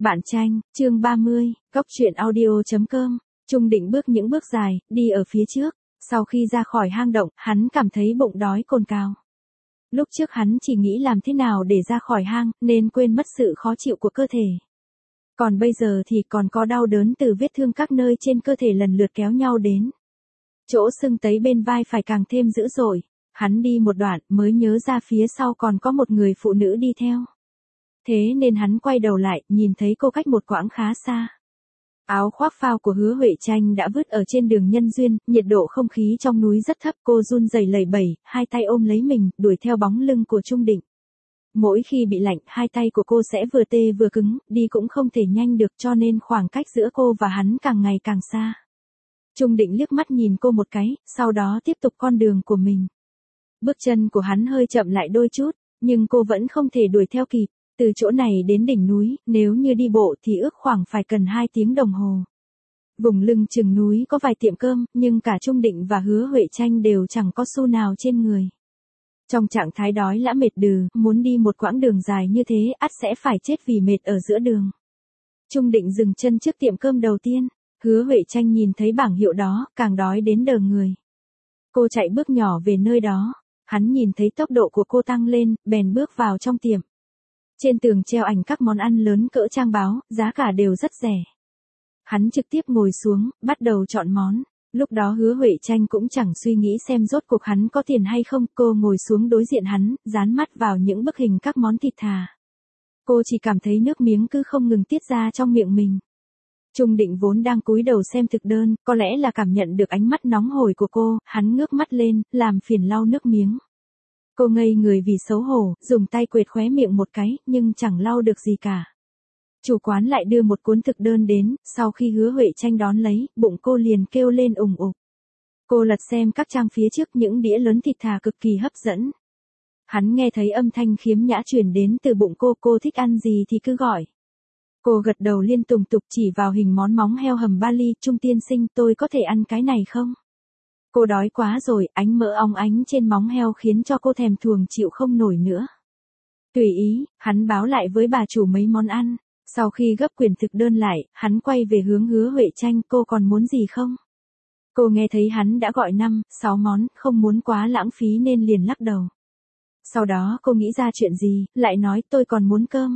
Bạn tranh, chương 30, góc truyện audio.com. Trung Định bước những bước dài, đi ở phía trước. Sau khi ra khỏi hang động, hắn cảm thấy bụng đói cồn cào. Lúc trước hắn chỉ nghĩ làm thế nào để ra khỏi hang, nên quên mất sự khó chịu của cơ thể. Còn bây giờ thì còn có đau đớn từ vết thương các nơi trên cơ thể lần lượt kéo nhau đến. Chỗ sưng tấy bên vai phải càng thêm dữ dội. Hắn đi một đoạn mới nhớ ra phía sau còn có một người phụ nữ đi theo. Thế nên hắn quay đầu lại, nhìn thấy cô cách một quãng khá xa. Áo khoác phao của Hứa Huệ Tranh đã vứt ở trên đường nhân duyên, nhiệt độ không khí trong núi rất thấp, cô run rẩy lẩy bẩy, hai tay ôm lấy mình, đuổi theo bóng lưng của Trung Định. Mỗi khi bị lạnh, hai tay của cô sẽ vừa tê vừa cứng, đi cũng không thể nhanh được, cho nên khoảng cách giữa cô và hắn càng ngày càng xa. Trung Định liếc mắt nhìn cô một cái, sau đó tiếp tục con đường của mình. Bước chân của hắn hơi chậm lại đôi chút, nhưng cô vẫn không thể đuổi theo kịp. Từ chỗ này đến đỉnh núi, nếu như đi bộ thì ước khoảng phải cần 2 tiếng đồng hồ. Vùng lưng chừng núi có vài tiệm cơm, nhưng cả Trung Định và Hứa Huệ Tranh đều chẳng có xu nào trên người. Trong trạng thái đói lã mệt đừ, muốn đi một quãng đường dài như thế, ắt sẽ phải chết vì mệt ở giữa đường. Trung Định dừng chân trước tiệm cơm đầu tiên, Hứa Huệ Tranh nhìn thấy bảng hiệu đó, càng đói đến đờ người. Cô chạy bước nhỏ về nơi đó, hắn nhìn thấy tốc độ của cô tăng lên, bèn bước vào trong tiệm. Trên tường treo ảnh các món ăn lớn cỡ trang báo, giá cả đều rất rẻ. Hắn trực tiếp ngồi xuống, bắt đầu chọn món. Lúc đó Hứa Huệ Tranh cũng chẳng suy nghĩ xem rốt cuộc hắn có tiền hay không, cô ngồi xuống đối diện hắn, dán mắt vào những bức hình các món thịt thà. Cô chỉ cảm thấy nước miếng cứ không ngừng tiết ra trong miệng mình. Trung Định vốn đang cúi đầu xem thực đơn, có lẽ là cảm nhận được ánh mắt nóng hổi của cô, hắn ngước mắt lên, làm phiền lau nước miếng. Cô ngây người vì xấu hổ, dùng tay quệt khóe miệng một cái, nhưng chẳng lau được gì cả. Chủ quán lại đưa một cuốn thực đơn đến, sau khi Hứa Huệ Tranh đón lấy, bụng cô liền kêu lên ùng ục. Cô lật xem các trang phía trước, những đĩa lớn thịt thà cực kỳ hấp dẫn. Hắn nghe thấy âm thanh khiếm nhã truyền đến từ bụng cô thích ăn gì thì cứ gọi. Cô gật đầu liên tục chỉ vào hình món móng heo hầm Bali, Trung tiên sinh, tôi có thể ăn cái này không? Cô đói quá rồi, ánh mỡ óng ánh trên móng heo khiến cho cô thèm thuồng chịu không nổi nữa. Tùy ý, hắn báo lại với bà chủ mấy món ăn. Sau khi gấp quyển thực đơn lại, hắn quay về hướng Hứa Huệ Tranh, cô còn muốn gì không? Cô nghe thấy hắn đã gọi 5, 6 món, không muốn quá lãng phí nên liền lắc đầu. Sau đó cô nghĩ ra chuyện gì, lại nói tôi còn muốn cơm.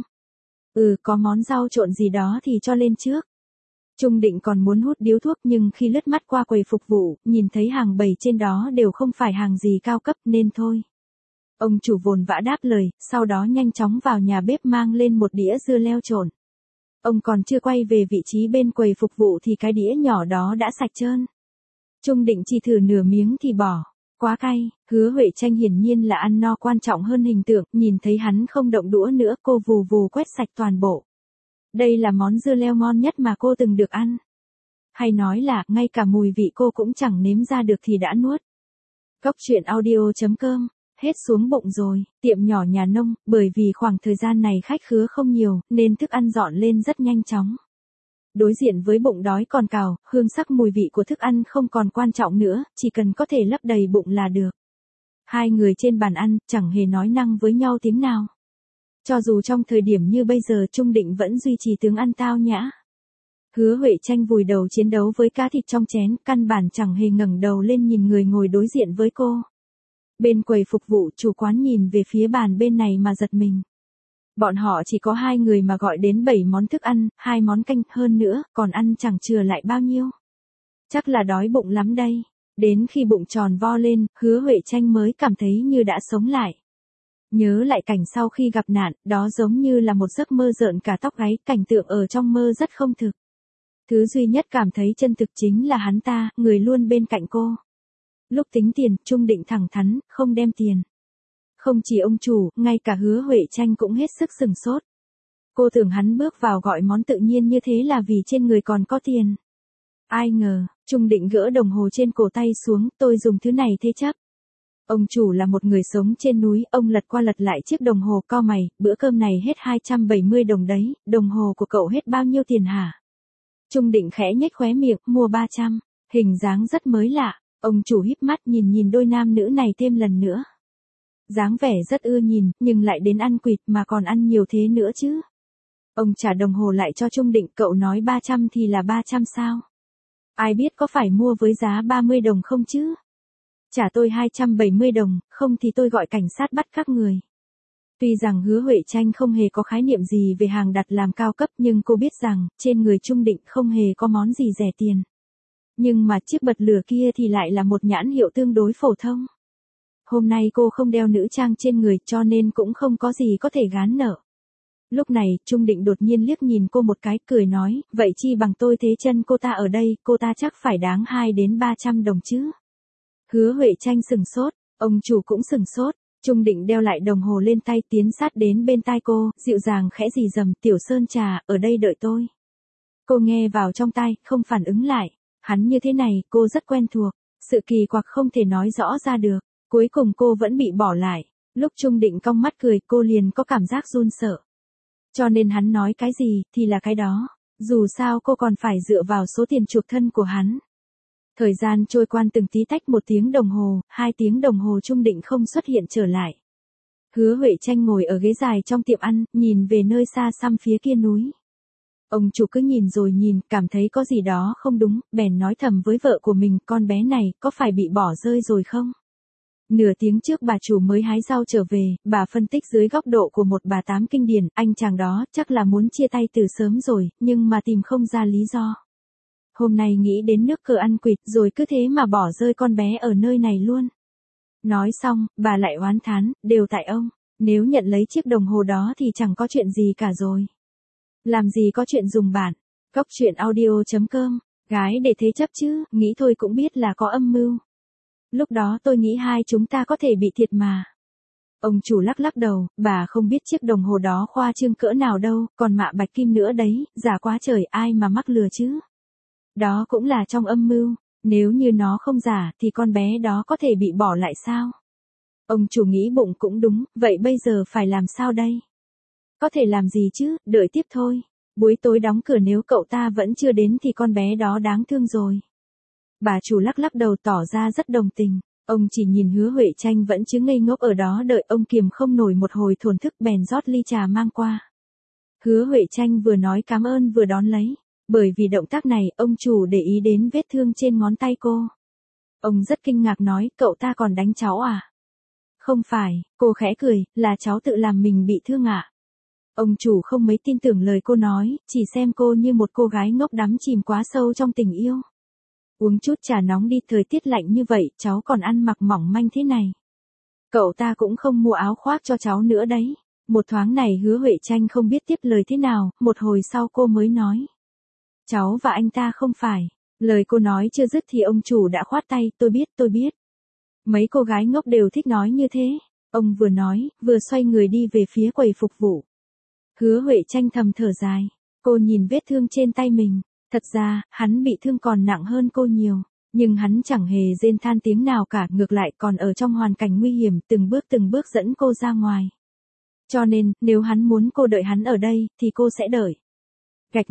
Có món rau trộn gì đó thì cho lên trước. Trung Định còn muốn hút điếu thuốc nhưng khi lướt mắt qua quầy phục vụ, nhìn thấy hàng bày trên đó đều không phải hàng gì cao cấp nên thôi. Ông chủ vồn vã đáp lời, sau đó nhanh chóng vào nhà bếp mang lên một đĩa dưa leo trộn. Ông còn chưa quay về vị trí bên quầy phục vụ thì cái đĩa nhỏ đó đã sạch trơn. Trung Định chỉ thử nửa miếng thì bỏ. Quá cay, Hứa Huệ Tranh hiển nhiên là ăn no quan trọng hơn hình tượng, nhìn thấy hắn không động đũa nữa, cô vù vù quét sạch toàn bộ. Đây là món dưa leo ngon nhất mà cô từng được ăn. Hay nói là, ngay cả mùi vị cô cũng chẳng nếm ra được thì đã nuốt. Góc truyện audio.com, hết xuống bụng rồi, tiệm nhỏ nhà nông, bởi vì khoảng thời gian này khách khứa không nhiều, nên thức ăn dọn lên rất nhanh chóng. Đối diện với bụng đói cồn cào, hương sắc mùi vị của thức ăn không còn quan trọng nữa, chỉ cần có thể lấp đầy bụng là được. Hai người trên bàn ăn, chẳng hề nói năng với nhau tiếng nào. Cho dù trong thời điểm như bây giờ Trung Định vẫn duy trì tướng ăn tao nhã. Hứa Huệ Tranh vùi đầu chiến đấu với cá thịt trong chén, căn bản chẳng hề ngẩng đầu lên nhìn người ngồi đối diện với cô. Bên quầy phục vụ, chủ quán nhìn về phía bàn bên này mà giật mình. Bọn họ chỉ có 2 người mà gọi đến 7 món thức ăn, 2 món canh, hơn nữa, còn ăn chẳng chừa lại bao nhiêu. Chắc là đói bụng lắm đây. Đến khi bụng tròn vo lên, Hứa Huệ Tranh mới cảm thấy như đã sống lại. Nhớ lại cảnh sau khi gặp nạn, đó giống như là một giấc mơ rợn cả tóc gáy, cảnh tượng ở trong mơ rất không thực. Thứ duy nhất cảm thấy chân thực chính là hắn ta, người luôn bên cạnh cô. Lúc tính tiền, Trung Định thẳng thắn, không đem tiền. Không chỉ ông chủ, ngay cả Hứa Huệ Tranh cũng hết sức sửng sốt. Cô tưởng hắn bước vào gọi món tự nhiên như thế là vì trên người còn có tiền. Ai ngờ, Trung Định gỡ đồng hồ trên cổ tay xuống, tôi dùng thứ này thế chấp. Ông chủ là một người sống trên núi, ông lật qua lật lại chiếc đồng hồ, cau mày, bữa cơm này hết 270 đồng đấy, đồng hồ của cậu hết bao nhiêu tiền hả? Trung Định khẽ nhếch khóe miệng, mua 300, hình dáng rất mới lạ, ông chủ híp mắt nhìn đôi nam nữ này thêm lần nữa. Dáng vẻ rất ưa nhìn, nhưng lại đến ăn quỵt mà còn ăn nhiều thế nữa chứ. Ông trả đồng hồ lại cho Trung Định, cậu nói 300 thì là 300 sao? Ai biết có phải mua với giá 30 đồng không chứ? Trả tôi 270 đồng, không thì tôi gọi cảnh sát bắt các người. Tuy rằng Hứa Huệ Tranh không hề có khái niệm gì về hàng đặt làm cao cấp, nhưng cô biết rằng, trên người Trung Định không hề có món gì rẻ tiền. Nhưng mà chiếc bật lửa kia thì lại là một nhãn hiệu tương đối phổ thông. Hôm nay cô không đeo nữ trang trên người cho nên cũng không có gì có thể gán nợ. Lúc này, Trung Định đột nhiên liếc nhìn cô một cái, cười nói, vậy chi bằng tôi thế chân cô ta ở đây, cô ta chắc phải đáng 2 đến 300 đồng chứ. Hứa Huệ Tranh sừng sốt, ông chủ cũng sừng sốt. Trung Định đeo lại đồng hồ lên tay, tiến sát đến bên tai cô, dịu dàng khẽ rì rầm, Tiểu Sơn Trà, ở đây đợi tôi. Cô nghe vào trong tai, không phản ứng lại. Hắn như thế này, cô rất quen thuộc. Sự kỳ quặc không thể nói rõ ra được. Cuối cùng cô vẫn bị bỏ lại. Lúc Trung Định cong mắt cười, cô liền có cảm giác run sợ. Cho nên hắn nói cái gì, thì là cái đó. Dù sao cô còn phải dựa vào số tiền chuộc thân của hắn. Thời gian trôi qua từng tí tách, 1 tiếng đồng hồ, 2 tiếng đồng hồ Trung Định không xuất hiện trở lại. Hứa Huệ Tranh ngồi ở ghế dài trong tiệm ăn, nhìn về nơi xa xăm phía kia núi. Ông chủ cứ nhìn rồi nhìn, cảm thấy có gì đó không đúng, bèn nói thầm với vợ của mình, con bé này, có phải bị bỏ rơi rồi không? Nửa tiếng trước bà chủ mới hái rau trở về, bà phân tích dưới góc độ của một bà tám kinh điển, anh chàng đó chắc là muốn chia tay từ sớm rồi, nhưng mà tìm không ra lý do. Hôm nay nghĩ đến nước cờ ăn quỵt rồi cứ thế mà bỏ rơi con bé ở nơi này luôn. Nói xong, bà lại oán thán, đều tại ông, nếu nhận lấy chiếc đồng hồ đó thì chẳng có chuyện gì cả rồi. Làm gì có chuyện dùng bản. Góc truyện audio.com, gái để thế chấp chứ, nghĩ thôi cũng biết là có âm mưu. Lúc đó tôi nghĩ hai chúng ta có thể bị thiệt mà. Ông chủ lắc lắc đầu, bà không biết chiếc đồng hồ đó khoa trương cỡ nào đâu, còn mạ bạch kim nữa đấy, giả quá trời, ai mà mắc lừa chứ. Đó cũng là trong âm mưu, nếu như nó không giả thì con bé đó có thể bị bỏ lại sao? Ông chủ nghĩ bụng cũng đúng, vậy bây giờ phải làm sao đây? Có thể làm gì chứ, đợi tiếp thôi. Buổi tối đóng cửa, nếu cậu ta vẫn chưa đến thì con bé đó đáng thương rồi. Bà chủ lắc lắc đầu tỏ ra rất đồng tình. Ông chỉ nhìn Hứa Huệ Tranh vẫn chứ ngây ngốc ở đó đợi, ông kiềm không nổi một hồi thổn thức bèn rót ly trà mang qua. Hứa Huệ Tranh vừa nói cảm ơn vừa đón lấy. Bởi vì động tác này, ông chủ để ý đến vết thương trên ngón tay cô. Ông rất kinh ngạc nói, cậu ta còn đánh cháu à? Không phải, cô khẽ cười, là cháu tự làm mình bị thương ạ. Ông chủ không mấy tin tưởng lời cô nói, chỉ xem cô như một cô gái ngốc đắm chìm quá sâu trong tình yêu. Uống chút trà nóng đi, thời tiết lạnh như vậy, cháu còn ăn mặc mỏng manh thế này. Cậu ta cũng không mua áo khoác cho cháu nữa đấy. Một thoáng này Hứa Huệ Tranh không biết tiếp lời thế nào, một hồi sau cô mới nói. Cháu và anh ta không phải. Lời cô nói chưa dứt thì ông chủ đã khoát tay, tôi biết. Mấy cô gái ngốc đều thích nói như thế. Ông vừa nói, vừa xoay người đi về phía quầy phục vụ. Hứa Huệ Tranh thầm thở dài. Cô nhìn vết thương trên tay mình. Thật ra, hắn bị thương còn nặng hơn cô nhiều. Nhưng hắn chẳng hề rên than tiếng nào cả, ngược lại còn ở trong hoàn cảnh nguy hiểm, từng bước dẫn cô ra ngoài. Cho nên, nếu hắn muốn cô đợi hắn ở đây, thì cô sẽ đợi. Gạch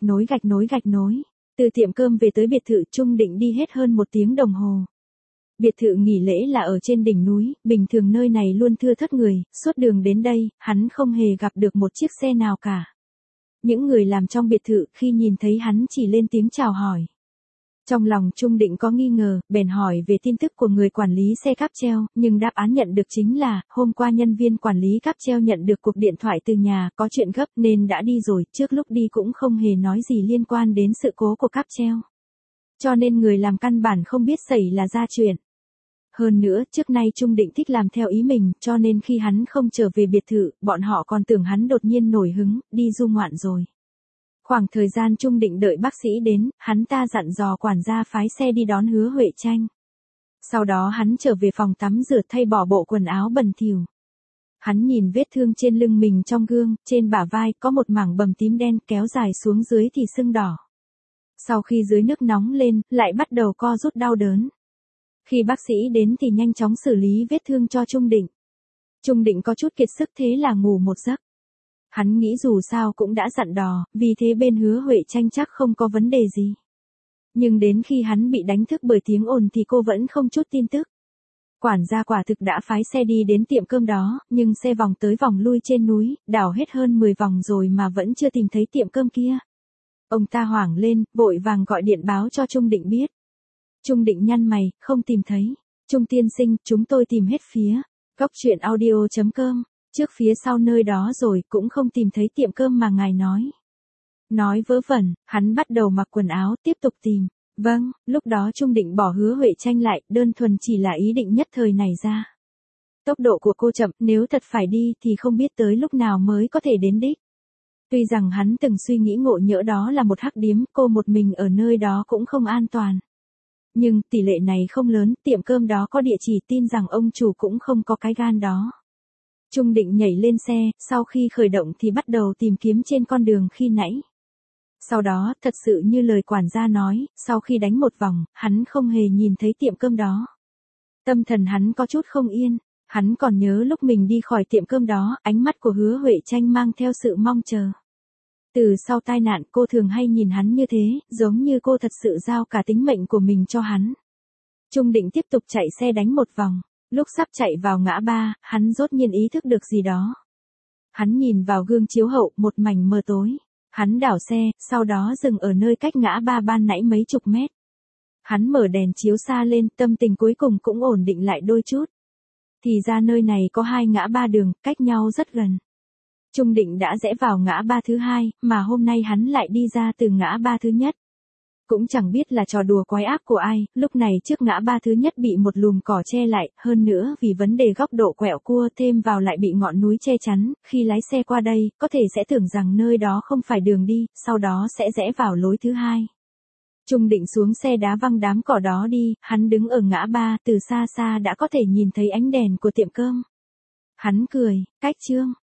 nối. Từ tiệm cơm về tới biệt thự Trung Định đi hết hơn 1 tiếng đồng hồ. Biệt thự nghỉ lễ là ở trên đỉnh núi, bình thường nơi này luôn thưa thớt người, suốt đường đến đây, hắn không hề gặp được một chiếc xe nào cả. Những người làm trong biệt thự khi nhìn thấy hắn chỉ lên tiếng chào hỏi. Trong lòng Trung Định có nghi ngờ, bèn hỏi về tin tức của người quản lý xe cáp treo, nhưng đáp án nhận được chính là, hôm qua nhân viên quản lý cáp treo nhận được cuộc điện thoại từ nhà, có chuyện gấp nên đã đi rồi, trước lúc đi cũng không hề nói gì liên quan đến sự cố của cáp treo. Cho nên người làm căn bản không biết xảy ra chuyện. Hơn nữa, trước nay Trung Định thích làm theo ý mình, cho nên khi hắn không trở về biệt thự, bọn họ còn tưởng hắn đột nhiên nổi hứng, đi du ngoạn rồi. Khoảng thời gian Trung Định đợi bác sĩ đến, hắn ta dặn dò quản gia phái xe đi đón Hứa Huệ Tranh. Sau đó hắn trở về phòng tắm rửa thay bỏ bộ quần áo bẩn thỉu. Hắn nhìn vết thương trên lưng mình trong gương, trên bả vai có một mảng bầm tím đen, kéo dài xuống dưới thì sưng đỏ. Sau khi dưới nước nóng lên, lại bắt đầu co rút đau đớn. Khi bác sĩ đến thì nhanh chóng xử lý vết thương cho Trung Định. Trung Định có chút kiệt sức thế là ngủ một giấc. Hắn nghĩ dù sao cũng đã dặn dò, vì thế bên Hứa Huệ Tranh chắc không có vấn đề gì. Nhưng đến khi hắn bị đánh thức bởi tiếng ồn thì cô vẫn không chút tin tức. Quản gia quả thực đã phái xe đi đến tiệm cơm đó, nhưng xe vòng tới vòng lui trên núi, đảo hết hơn 10 vòng rồi mà vẫn chưa tìm thấy tiệm cơm kia. Ông ta hoảng lên, vội vàng gọi điện báo cho Trung Định biết. Trung Định nhăn mày, không tìm thấy. Trung tiên sinh, chúng tôi tìm hết phía. Góc chuyện audio.com, trước phía sau nơi đó rồi cũng không tìm thấy tiệm cơm mà ngài nói. Nói vớ vẩn, hắn bắt đầu mặc quần áo, tiếp tục tìm. Vâng, lúc đó Trung Định bỏ Hứa Huệ Tranh lại, đơn thuần chỉ là ý định nhất thời này ra. Tốc độ của cô chậm, nếu thật phải đi thì không biết tới lúc nào mới có thể đến đích. Tuy rằng hắn từng suy nghĩ ngộ nhỡ đó là một hắc điếm, cô một mình ở nơi đó cũng không an toàn. Nhưng tỷ lệ này không lớn, tiệm cơm đó có địa chỉ, tin rằng ông chủ cũng không có cái gan đó. Trung Định nhảy lên xe, sau khi khởi động thì bắt đầu tìm kiếm trên con đường khi nãy. Sau đó, thật sự như lời quản gia nói, sau khi đánh một vòng, hắn không hề nhìn thấy tiệm cơm đó. Tâm thần hắn có chút không yên, hắn còn nhớ lúc mình đi khỏi tiệm cơm đó, ánh mắt của Hứa Huệ Tranh mang theo sự mong chờ. Từ sau tai nạn cô thường hay nhìn hắn như thế, giống như cô thật sự giao cả tính mệnh của mình cho hắn. Trung Định tiếp tục chạy xe đánh một vòng, lúc sắp chạy vào ngã ba, hắn rốt nhiên ý thức được gì đó. Hắn nhìn vào gương chiếu hậu, một mảnh mờ tối. Hắn đảo xe, sau đó dừng ở nơi cách ngã ba ban nãy mấy chục mét. Hắn mở đèn chiếu xa lên, tâm tình cuối cùng cũng ổn định lại đôi chút. Thì ra nơi này có 2 ngã ba đường, cách nhau rất gần. Trung Định đã rẽ vào ngã ba thứ 2, mà hôm nay hắn lại đi ra từ ngã ba thứ nhất. Cũng chẳng biết là trò đùa quái ác của ai, lúc này trước ngã ba thứ nhất bị một lùm cỏ che lại, hơn nữa vì vấn đề góc độ quẹo cua thêm vào lại bị ngọn núi che chắn, khi lái xe qua đây, có thể sẽ tưởng rằng nơi đó không phải đường đi, sau đó sẽ rẽ vào lối thứ 2. Trung Định xuống xe đá văng đám cỏ đó đi, hắn đứng ở ngã ba, từ xa xa đã có thể nhìn thấy ánh đèn của tiệm cơm. Hắn cười, cách Trương,